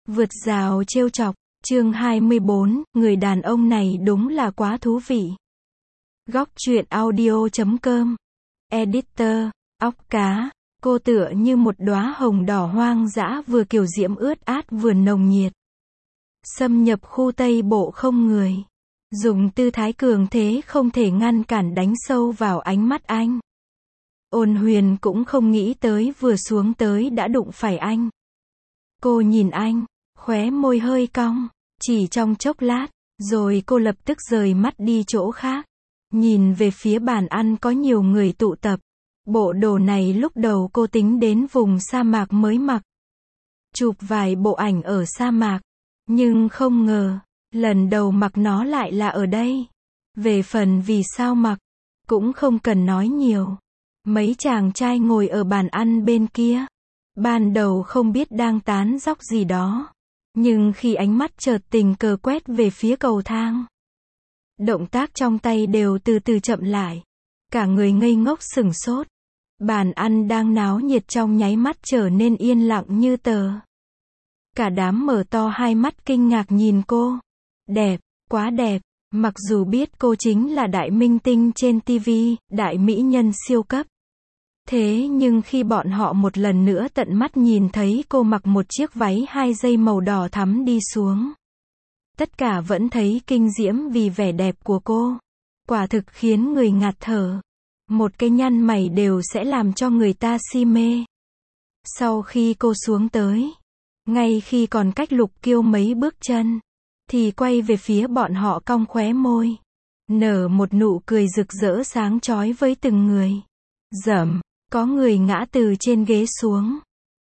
Vượt rào trêu chọc, chương 24, người đàn ông này đúng là quá thú vị. Góc truyện audio.com. Editor, óc cá, cô tựa như một đóa hồng đỏ hoang dã vừa kiều diễm ướt át vừa nồng nhiệt. Xâm nhập khu Tây Bộ không người. Dùng tư thái cường thế không thể ngăn cản đánh sâu vào ánh mắt anh. Ôn Huyền cũng không nghĩ tới vừa xuống tới đã đụng phải anh. Cô nhìn anh, khóe môi hơi cong, chỉ trong chốc lát, rồi cô lập tức rời mắt đi chỗ khác. Nhìn về phía bàn ăn có nhiều người tụ tập. Bộ đồ này lúc đầu cô tính đến vùng sa mạc mới mặc. Chụp vài bộ ảnh ở sa mạc. Nhưng không ngờ, lần đầu mặc nó lại là ở đây. Về phần vì sao mặc, cũng không cần nói nhiều. Mấy chàng trai ngồi ở bàn ăn bên kia. Ban đầu không biết đang tán dóc gì đó. Nhưng khi ánh mắt chợt tình cờ quét về phía cầu thang. Động tác trong tay đều từ từ chậm lại. Cả người ngây ngốc sửng sốt. Bàn ăn đang náo nhiệt trong nháy mắt trở nên yên lặng như tờ. Cả đám mở to hai mắt kinh ngạc nhìn cô. Đẹp, quá đẹp. Mặc dù biết cô chính là đại minh tinh trên TV, đại mỹ nhân siêu cấp. Thế nhưng khi bọn họ một lần nữa tận mắt nhìn thấy cô mặc một chiếc váy 2 dây màu đỏ thắm đi xuống. Tất cả vẫn thấy kinh diễm vì vẻ đẹp của cô. Quả thực khiến người ngạt thở. Một cái nhăn mày đều sẽ làm cho người ta si mê. Sau khi cô xuống tới, ngay khi còn cách Lục Kiêu mấy bước chân, thì quay về phía bọn họ cong khóe môi. Nở một nụ cười rực rỡ sáng chói với từng người. Dầm, có người ngã từ trên ghế xuống.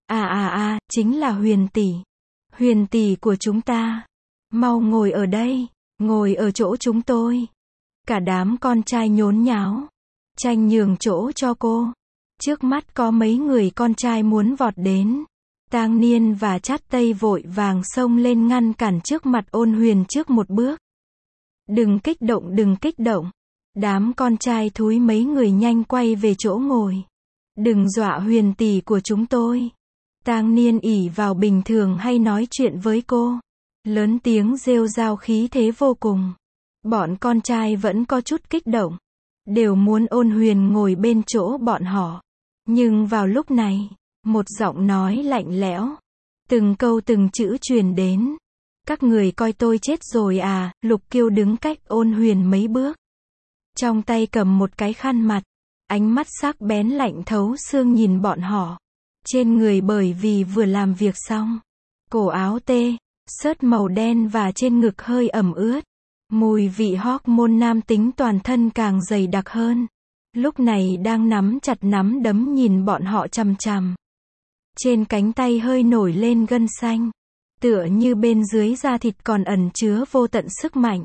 Chính là Huyền tỷ. Huyền tỷ của chúng ta. Mau ngồi ở đây, ngồi ở chỗ chúng tôi. Cả đám con trai nhốn nháo, tranh nhường chỗ cho cô. Trước mắt có mấy người con trai muốn vọt đến. Tang Niên và Chát Tây vội vàng xông lên ngăn cản trước mặt Ôn Huyền trước một bước. Đừng kích động, đừng kích động. Đám con trai thúi mấy người nhanh quay về chỗ ngồi. Đừng dọa Huyền tỷ của chúng tôi. Tang Niên ỷ vào bình thường hay nói chuyện với cô. Lớn tiếng rêu rao khí thế vô cùng. Bọn con trai vẫn có chút kích động. Đều muốn Ôn Huyền ngồi bên chỗ bọn họ. Nhưng vào lúc này, một giọng nói lạnh lẽo. Từng câu từng chữ truyền đến. Các người coi tôi chết rồi à? Lục Kiêu đứng cách Ôn Huyền mấy bước. Trong tay cầm một cái khăn mặt. Ánh mắt sắc bén lạnh thấu xương nhìn bọn họ. Trên người bởi vì vừa làm việc xong. Cổ áo tê, xớt màu đen và trên ngực hơi ẩm ướt. Mùi vị hormone nam tính toàn thân càng dày đặc hơn. Lúc này đang nắm chặt nắm đấm nhìn bọn họ chằm chằm. Trên cánh tay hơi nổi lên gân xanh. Tựa như bên dưới da thịt còn ẩn chứa vô tận sức mạnh.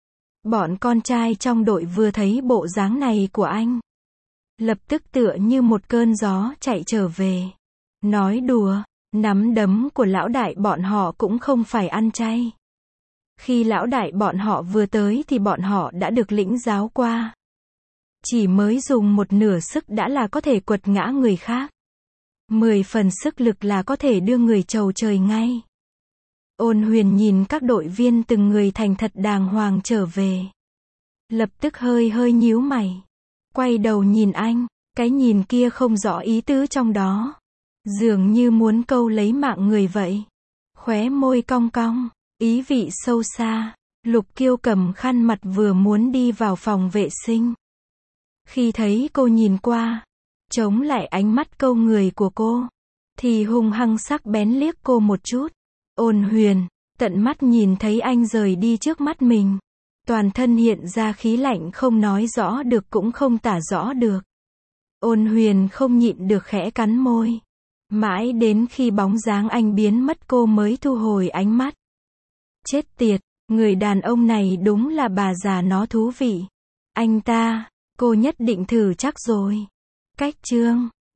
Bọn con trai trong đội vừa thấy bộ dáng này của anh. Lập tức tựa như một cơn gió chạy trở về. Nói đùa, nắm đấm của lão đại bọn họ cũng không phải ăn chay. Khi lão đại bọn họ vừa tới thì bọn họ đã được lĩnh giáo qua. Chỉ mới dùng một nửa sức đã là có thể quật ngã người khác. 10 phần sức lực là có thể đưa người chầu trời ngay. Ôn Huyền nhìn các đội viên từng người thành thật đàng hoàng trở về. Lập tức hơi nhíu mày. Quay đầu nhìn anh, cái nhìn kia không rõ ý tứ trong đó. Dường như muốn câu lấy mạng người vậy. Khóe môi cong cong, ý vị sâu xa. Lục Kiêu cầm khăn mặt vừa muốn đi vào phòng vệ sinh. Khi thấy cô nhìn qua, chống lại ánh mắt câu người của cô, thì hung hăng sắc bén liếc cô một chút. Ôn Huyền, tận mắt nhìn thấy anh rời đi trước mắt mình. Toàn thân hiện ra khí lạnh không nói rõ được cũng không tả rõ được. Ôn Huyền không nhịn được khẽ cắn môi. Mãi đến khi bóng dáng anh biến mất cô mới thu hồi ánh mắt. Chết tiệt, người đàn ông này đúng là bà già nó thú vị. Anh ta, cô nhất định thử chắc rồi. Cách chương